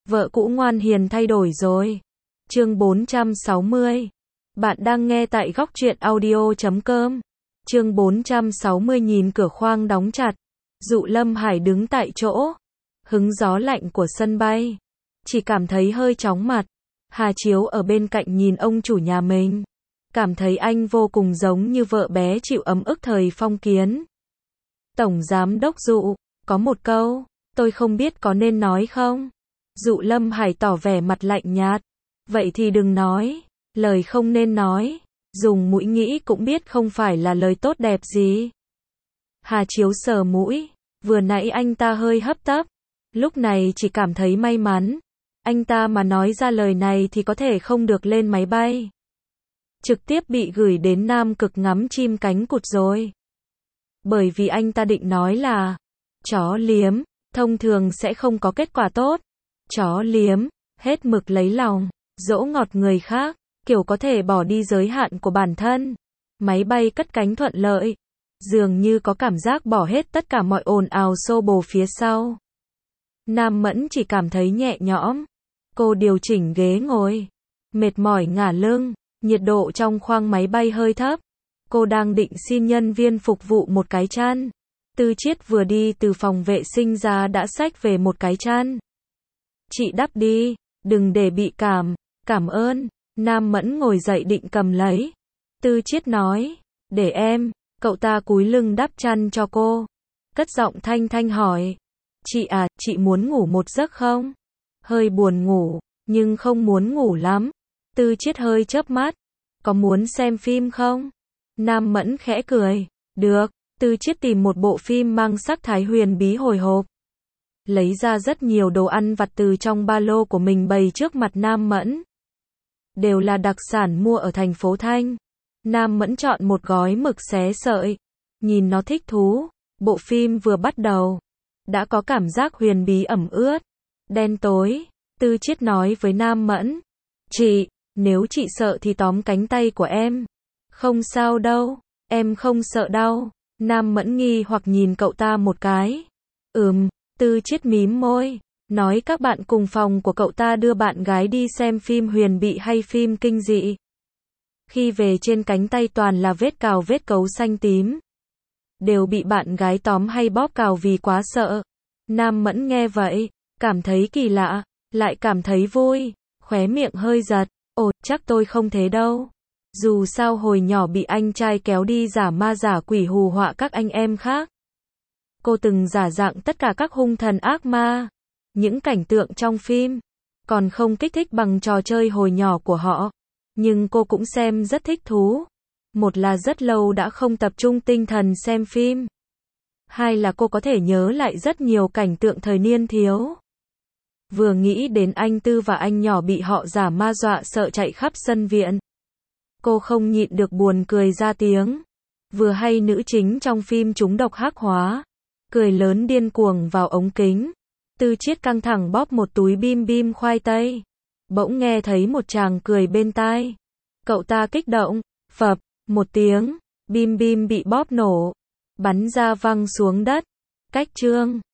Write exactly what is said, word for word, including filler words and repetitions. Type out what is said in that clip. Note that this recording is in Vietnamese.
Vợ cũ ngoan hiền thay đổi rồi. Chương bốn trăm sáu mươi. Bạn đang nghe tại góc truyện audio chấm com. Chương bốn trăm sáu mươi nhìn cửa khoang đóng chặt. Dụ Lâm Hải đứng tại chỗ. Hứng gió lạnh của sân bay. Chỉ cảm thấy hơi chóng mặt. Hà Chiếu ở bên cạnh nhìn ông chủ nhà mình. Cảm thấy anh vô cùng giống như vợ bé chịu ấm ức thời phong kiến. Tổng giám đốc Dụ, có một câu, tôi không biết có nên nói không? Dụ Lâm Hải tỏ vẻ mặt lạnh nhạt. Vậy thì đừng nói, lời không nên nói, dùng mũi nghĩ cũng biết không phải là lời tốt đẹp gì. Hà Chiếu sờ mũi, vừa nãy anh ta hơi hấp tấp, lúc này chỉ cảm thấy may mắn. Anh ta mà nói ra lời này thì có thể không được lên máy bay. Trực tiếp bị gửi đến Nam Cực ngắm chim cánh cụt rồi. Bởi vì anh ta định nói là, chó liếm, thông thường sẽ không có kết quả tốt. Chó liếm, hết mực lấy lòng, dỗ ngọt người khác, kiểu có thể bỏ đi giới hạn của bản thân. Máy bay cất cánh thuận lợi, dường như có cảm giác bỏ hết tất cả mọi ồn ào xô bồ phía sau. Nam Mẫn chỉ cảm thấy nhẹ nhõm. Cô điều chỉnh ghế ngồi, mệt mỏi ngả lưng, nhiệt độ trong khoang máy bay hơi thấp. Cô đang định xin nhân viên phục vụ một cái chăn. Tư Chiết vừa đi từ phòng vệ sinh ra đã xách về một cái chăn. Chị đắp đi, đừng để bị cảm, cảm ơn. Nam Mẫn ngồi dậy định cầm lấy. Tư Chiết nói, để em, cậu ta cúi lưng đắp chăn cho cô. Cất giọng thanh thanh hỏi, chị à, chị muốn ngủ một giấc không? Hơi buồn ngủ, nhưng không muốn ngủ lắm. Tư Chiết hơi chớp mắt, có muốn xem phim không? Nam Mẫn khẽ cười, được. Tư Chiết tìm một bộ phim mang sắc thái huyền bí hồi hộp. Lấy ra rất nhiều đồ ăn vặt từ trong ba lô của mình bày trước mặt Nam Mẫn. Đều là đặc sản mua ở thành phố Thanh. Nam Mẫn chọn một gói mực xé sợi. Nhìn nó thích thú. Bộ phim vừa bắt đầu. Đã có cảm giác huyền bí ẩm ướt. Đen tối. Tư Chiết nói với Nam Mẫn. Chị, nếu chị sợ thì tóm cánh tay của em. Không sao đâu. Em không sợ đâu. Nam Mẫn nghi hoặc nhìn cậu ta một cái. Ừm. Tư Chiết mím môi, nói các bạn cùng phòng của cậu ta đưa bạn gái đi xem phim huyền bị hay phim kinh dị. Khi về trên cánh tay toàn là vết cào vết cấu xanh tím. Đều bị bạn gái tóm hay bóp cào vì quá sợ. Nam Mẫn nghe vậy, cảm thấy kỳ lạ, lại cảm thấy vui, khóe miệng hơi giật. Ồ, chắc tôi không thế đâu. Dù sao hồi nhỏ bị anh trai kéo đi giả ma giả quỷ hù họa các anh em khác. Cô từng giả dạng tất cả các hung thần ác ma. Những cảnh tượng trong phim còn không kích thích bằng trò chơi hồi nhỏ của họ. Nhưng cô cũng xem rất thích thú. Một là rất lâu đã không tập trung tinh thần xem phim. Hai là cô có thể nhớ lại rất nhiều cảnh tượng thời niên thiếu. Vừa nghĩ đến anh Tư và anh nhỏ bị họ giả ma dọa sợ chạy khắp sân viện. Cô không nhịn được buồn cười ra tiếng. Vừa hay nữ chính trong phim trúng độc hắc hóa. Cười lớn điên cuồng vào ống kính. Tư Chiết căng thẳng bóp một túi bim bim khoai tây. Bỗng nghe thấy một chàng cười bên tai. Cậu ta kích động, phập, một tiếng, bim bim bị bóp nổ. Bắn ra văng xuống đất. Cách chương.